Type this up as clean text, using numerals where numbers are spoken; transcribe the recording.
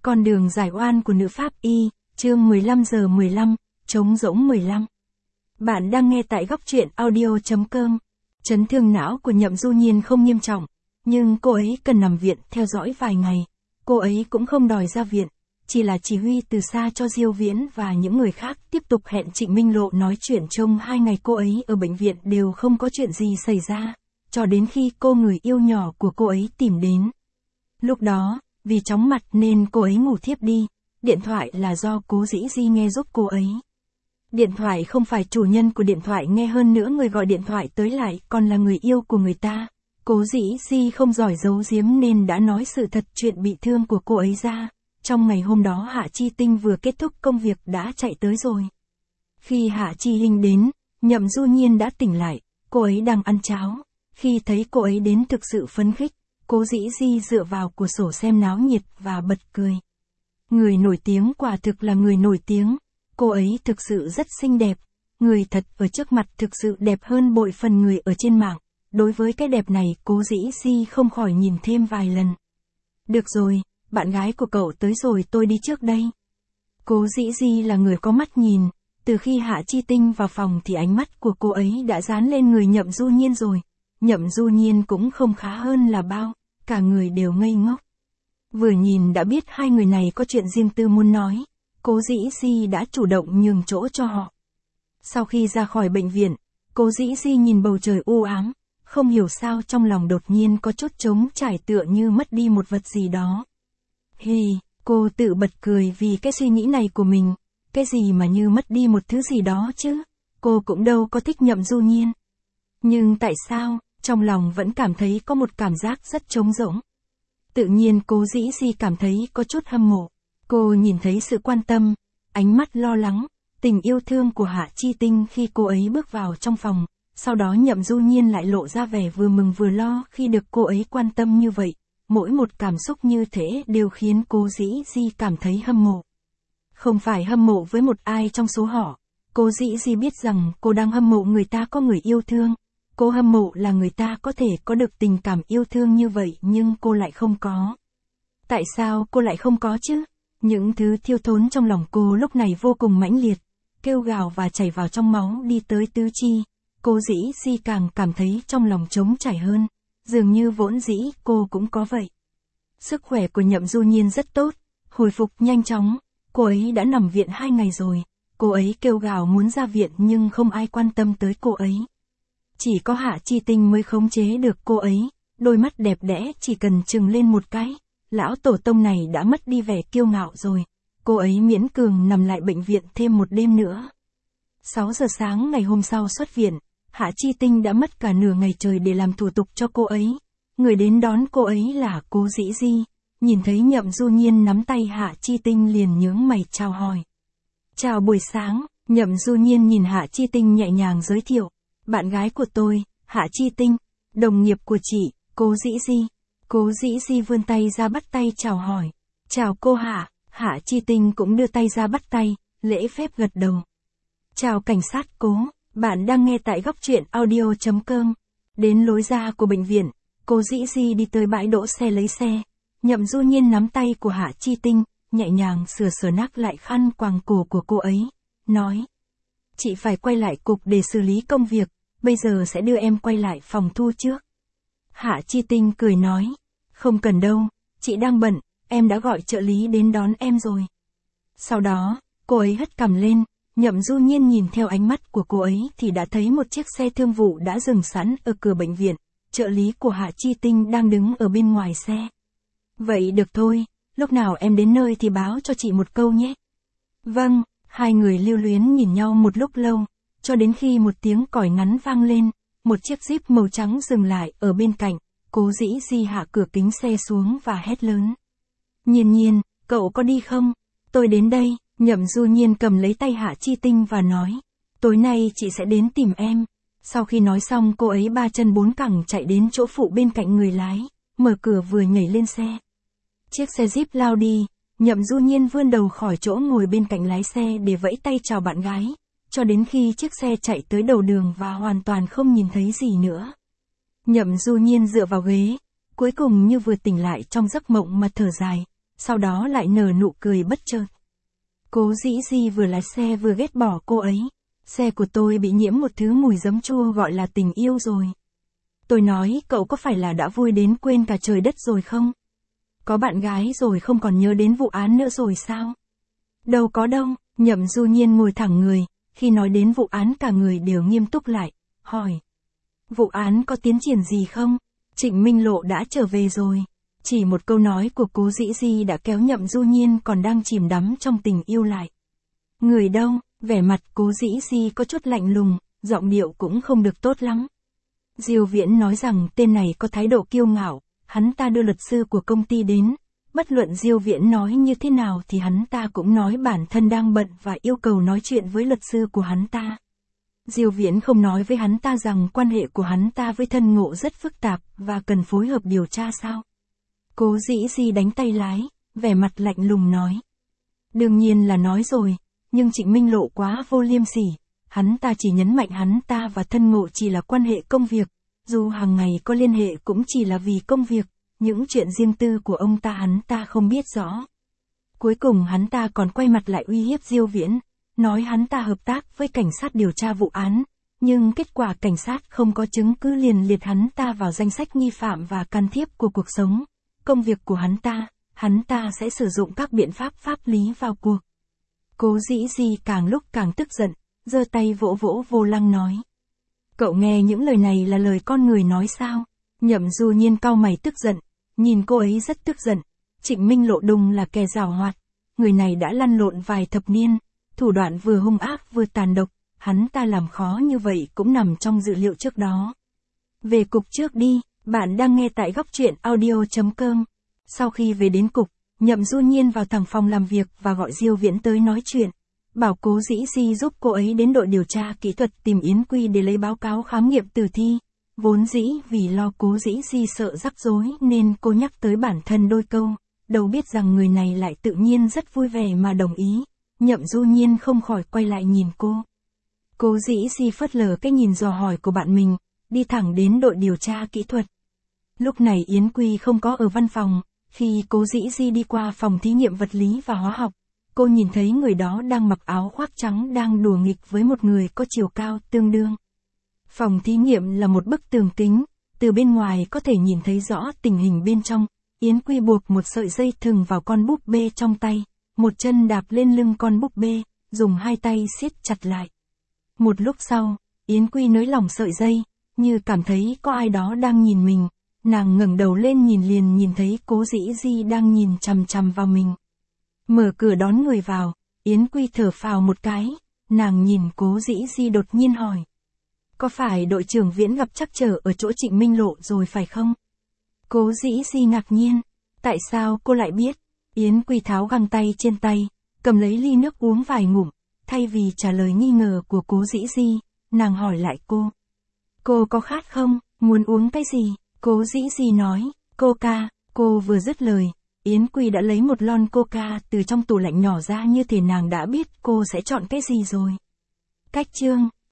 Con đường giải oan của nữ pháp y, chương 15 giờ 15, trống rỗng 15. Bạn đang nghe tại góc truyện audio.com. Chấn thương não của Nhậm Du Nhiên không nghiêm trọng, nhưng cô ấy cần nằm viện theo dõi vài ngày. Cô ấy cũng không đòi ra viện, chỉ là chỉ huy từ xa cho Diêu Viễn và những người khác tiếp tục hẹn Trịnh Minh Lộ nói chuyện. Trong 2 ngày cô ấy ở bệnh viện đều không có chuyện gì xảy ra, cho đến khi cô người yêu nhỏ của cô ấy tìm đến. Lúc đó, vì chóng mặt nên cô ấy ngủ thiếp đi, điện thoại là do Cố Dĩ Di nghe giúp cô ấy. Điện thoại không phải chủ nhân của điện thoại nghe, hơn nữa người gọi điện thoại tới lại còn là người yêu của người ta. Cố Dĩ Di không giỏi giấu giếm nên đã nói sự thật chuyện bị thương của cô ấy ra. Trong ngày hôm đó Hạ Chi Tinh vừa kết thúc công việc đã chạy tới rồi. Khi Hạ Chi Hinh đến, Nhậm Du Nhiên đã tỉnh lại, cô ấy đang ăn cháo. Khi thấy cô ấy đến thực sự phấn khích, Cố Dĩ Di dựa vào cửa sổ xem náo nhiệt và bật cười. Người nổi tiếng quả thực là người nổi tiếng, cô ấy thực sự rất xinh đẹp, người thật ở trước mặt thực sự đẹp hơn bội phần người ở trên mạng. Đối với cái đẹp này Cố Dĩ Di không khỏi nhìn thêm vài lần. Được rồi, bạn gái của cậu tới rồi, tôi đi trước đây. Cố Dĩ Di là người có mắt nhìn, từ khi Hạ Chi Tinh vào phòng thì ánh mắt của cô ấy đã dán lên người Nhậm Du Nhiên rồi. Nhậm Du Nhiên cũng không khá hơn là bao, cả người đều ngây ngốc. Vừa nhìn đã biết hai người này có chuyện riêng tư muốn nói, Cố Dĩ Di đã chủ động nhường chỗ cho họ. Sau khi ra khỏi bệnh viện, Cố Dĩ Di nhìn bầu trời u ám, không hiểu sao trong lòng đột nhiên có chút trống trải, tựa như mất đi một vật gì đó. Hì, cô tự bật cười vì cái suy nghĩ này của mình, cái gì mà như mất đi một thứ gì đó chứ, cô cũng đâu có thích Nhậm Du Nhiên. Nhưng tại sao, trong lòng vẫn cảm thấy có một cảm giác rất trống rỗng. Tự nhiên Cố Dĩ Di cảm thấy có chút hâm mộ. Cô nhìn thấy sự quan tâm, ánh mắt lo lắng, tình yêu thương của Hạ Chi Tinh khi cô ấy bước vào trong phòng. Sau đó Nhậm Du Nhiên lại lộ ra vẻ vừa mừng vừa lo khi được cô ấy quan tâm như vậy. Mỗi một cảm xúc như thế đều khiến Cố Dĩ Di cảm thấy hâm mộ. Không phải hâm mộ với một ai trong số họ. Cố Dĩ Di biết rằng cô đang hâm mộ người ta có người yêu thương. Cô hâm mộ là người ta có thể có được tình cảm yêu thương như vậy nhưng cô lại không có. Tại sao cô lại không có chứ? Những thứ thiêu thốn trong lòng cô lúc này vô cùng mãnh liệt, kêu gào và chảy vào trong máu đi tới tứ chi. Cố Dĩ Di càng cảm thấy trong lòng trống trải hơn, dường như vốn dĩ cô cũng có vậy. Sức khỏe của Nhậm Du Nhiên rất tốt, hồi phục nhanh chóng, cô ấy đã nằm viện 2 ngày rồi. Cô ấy kêu gào muốn ra viện nhưng không ai quan tâm tới cô ấy. Chỉ có Hạ Chi Tinh mới khống chế được cô ấy, đôi mắt đẹp đẽ chỉ cần chừng lên một cái, lão tổ tông này đã mất đi vẻ kiêu ngạo rồi. Cô ấy miễn cường nằm lại bệnh viện thêm một đêm nữa. 6 giờ sáng ngày hôm sau xuất viện, Hạ Chi Tinh đã mất cả nửa ngày trời để làm thủ tục cho cô ấy. Người đến đón cô ấy là Cố Dĩ Di, nhìn thấy Nhậm Du Nhiên nắm tay Hạ Chi Tinh liền nhướng mày chào hỏi. Chào buổi sáng, Nhậm Du Nhiên nhìn Hạ Chi Tinh nhẹ nhàng giới thiệu. Bạn gái của tôi, Hạ Chi Tinh, đồng nghiệp của chị, Cố Dĩ Di. Cố Dĩ Di vươn tay ra bắt tay chào hỏi. Chào cô Hạ, Hạ Chi Tinh cũng đưa tay ra bắt tay, lễ phép gật đầu. Chào cảnh sát Cố, bạn đang nghe tại góc truyện audio.com. Đến lối ra của bệnh viện, Cố Dĩ Di đi tới bãi đỗ xe lấy xe. Nhậm Du Nhiên nắm tay của Hạ Chi Tinh, nhẹ nhàng sửa nắc lại khăn quàng cổ của cô ấy, nói. Chị phải quay lại cục để xử lý công việc, bây giờ sẽ đưa em quay lại phòng thu trước. Hạ Chi Tinh cười nói, không cần đâu, chị đang bận, em đã gọi trợ lý đến đón em rồi. Sau đó, cô ấy hất cằm lên, Nhậm Du Nhiên nhìn theo ánh mắt của cô ấy thì đã thấy một chiếc xe thương vụ đã dừng sẵn ở cửa bệnh viện, trợ lý của Hạ Chi Tinh đang đứng ở bên ngoài xe. Vậy được thôi, lúc nào em đến nơi thì báo cho chị một câu nhé. Vâng. Hai người lưu luyến nhìn nhau một lúc lâu, cho đến khi một tiếng còi ngắn vang lên, một chiếc Jeep màu trắng dừng lại ở bên cạnh. Cố Dĩ Di hạ cửa kính xe xuống và hét lớn. Nhiên Nhiên, cậu có đi không? Tôi đến đây. Nhậm Du Nhiên cầm lấy tay Hạ Chi Tinh và nói. Tối nay chị sẽ đến tìm em. Sau khi nói xong cô ấy 3 chân 4 cẳng chạy đến chỗ phụ bên cạnh người lái, mở cửa vừa nhảy lên xe. Chiếc xe Jeep lao đi. Nhậm Du Nhiên vươn đầu khỏi chỗ ngồi bên cạnh lái xe để vẫy tay chào bạn gái, cho đến khi chiếc xe chạy tới đầu đường và hoàn toàn không nhìn thấy gì nữa. Nhậm Du Nhiên dựa vào ghế, cuối cùng như vừa tỉnh lại trong giấc mộng mà thở dài, sau đó lại nở nụ cười bất chợt. Cố Dĩ Di vừa lái xe vừa ghét bỏ cô ấy. Xe của tôi bị nhiễm một thứ mùi giấm chua gọi là tình yêu rồi. Tôi nói cậu có phải là đã vui đến quên cả trời đất rồi không? Có bạn gái rồi không còn nhớ đến vụ án nữa rồi sao? Đâu có đâu, Nhậm Du Nhiên ngồi thẳng người, khi nói đến vụ án cả người đều nghiêm túc lại, hỏi. Vụ án có tiến triển gì không? Trịnh Minh Lộ đã trở về rồi. Chỉ một câu nói của Cố Dĩ Di đã kéo Nhậm Du Nhiên còn đang chìm đắm trong tình yêu lại. Người đâu? Vẻ mặt Cố Dĩ Di có chút lạnh lùng, giọng điệu cũng không được tốt lắm. Diêu Viễn nói rằng tên này có thái độ kiêu ngạo, hắn ta đưa luật sư của công ty đến, bất luận Diêu Viễn nói như thế nào thì hắn ta cũng nói bản thân đang bận và yêu cầu nói chuyện với luật sư của hắn ta. Diêu Viễn không nói với hắn ta rằng quan hệ của hắn ta với Thân Ngộ rất phức tạp và cần phối hợp điều tra sao? Cố Dĩ Di đánh tay lái, vẻ mặt lạnh lùng nói. Đương nhiên là nói rồi, nhưng Trịnh Minh Lộ quá vô liêm sỉ, hắn ta chỉ nhấn mạnh hắn ta và Thân Ngộ chỉ là quan hệ công việc, dù hàng ngày có liên hệ cũng chỉ là vì công việc, những chuyện riêng tư của ông ta hắn ta không biết rõ. Cuối cùng hắn ta còn quay mặt lại uy hiếp Diêu Viễn, nói hắn ta hợp tác với cảnh sát điều tra vụ án, nhưng kết quả cảnh sát không có chứng cứ liền liệt hắn ta vào danh sách nghi phạm và can thiệp của cuộc sống, công việc của hắn ta sẽ sử dụng các biện pháp pháp lý vào cuộc. Cố Dĩ Di càng lúc càng tức giận, giơ tay vỗ vỗ vô lăng nói. Cậu nghe những lời này là lời con người nói sao? Nhậm Du Nhiên cau mày tức giận, nhìn cô ấy rất tức giận. Trịnh Minh Lộ đúng là kẻ giàu hoạt, người này đã lăn lộn vài thập niên, thủ đoạn vừa hung ác vừa tàn độc, hắn ta làm khó như vậy cũng nằm trong dự liệu trước đó. Về cục trước đi, bạn đang nghe tại góc truyện audio.com. Sau khi về đến cục, Nhậm Du Nhiên vào thẳng phòng làm việc và gọi Diêu Viễn tới nói chuyện, bảo Cố Dĩ Di giúp cô ấy đến đội điều tra kỹ thuật tìm Yến Quy để lấy báo cáo khám nghiệm tử thi. Vốn dĩ vì lo Cố Dĩ Di sợ rắc rối nên cô nhắc tới bản thân đôi câu, đâu biết rằng người này lại tự nhiên rất vui vẻ mà đồng ý. Nhậm Du Nhiên không khỏi quay lại nhìn cô. Cố Dĩ Di phớt lờ cái nhìn dò hỏi của bạn mình, đi thẳng đến đội điều tra kỹ thuật. Lúc này Yến Quy không có ở văn phòng, khi Cố Dĩ Di đi qua phòng thí nghiệm vật lý và hóa học, cô nhìn thấy người đó đang mặc áo khoác trắng đang đùa nghịch với một người có chiều cao tương đương. Phòng thí nghiệm là một bức tường kính, từ bên ngoài có thể nhìn thấy rõ tình hình bên trong. Yến Quy buộc một sợi dây thừng vào con búp bê trong tay, một chân đạp lên lưng con búp bê, dùng hai tay siết chặt lại. Một lúc sau, Yến Quy nới lỏng sợi dây, như cảm thấy có ai đó đang nhìn mình, nàng ngẩng đầu lên liền nhìn thấy Cố Dĩ Di đang nhìn chằm chằm vào mình. Mở cửa đón người vào, Yến Quy thở phào một cái, nàng nhìn Cố Dĩ Di đột nhiên hỏi. Có phải đội trưởng Viễn gặp trắc trở ở chỗ Trịnh Minh Lộ rồi phải không? Cố Dĩ Di ngạc nhiên, tại sao cô lại biết? Yến Quy tháo găng tay trên tay, cầm lấy ly nước uống vài ngụm, thay vì trả lời nghi ngờ của Cố Dĩ Di, nàng hỏi lại cô. Cô có khát không, muốn uống cái gì? Cố Dĩ Di nói, Coca. Cô vừa dứt lời, Yến Quy đã lấy một lon Coca từ trong tủ lạnh nhỏ ra, như thể nàng đã biết cô sẽ chọn cái gì rồi. Cách chương